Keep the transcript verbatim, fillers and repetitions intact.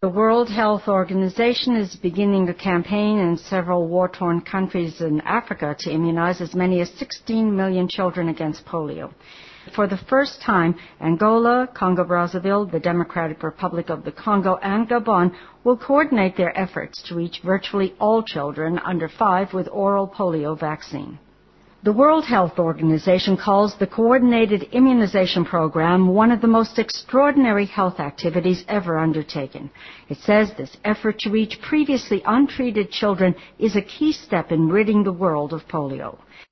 The World Health Organization is beginning a campaign in several war-torn countries in Africa to immunize as many as sixteen million children against polio. For the first time, Angola, Congo-Brazzaville, the Democratic Republic of the Congo, and Gabon will coordinate their efforts to reach virtually all children under five with oral polio vaccine. The World Health Organization calls the Coordinated Immunization Program one of the most extraordinary health activities ever undertaken. It says this effort to reach previously untreated children is a key step in ridding the world of polio.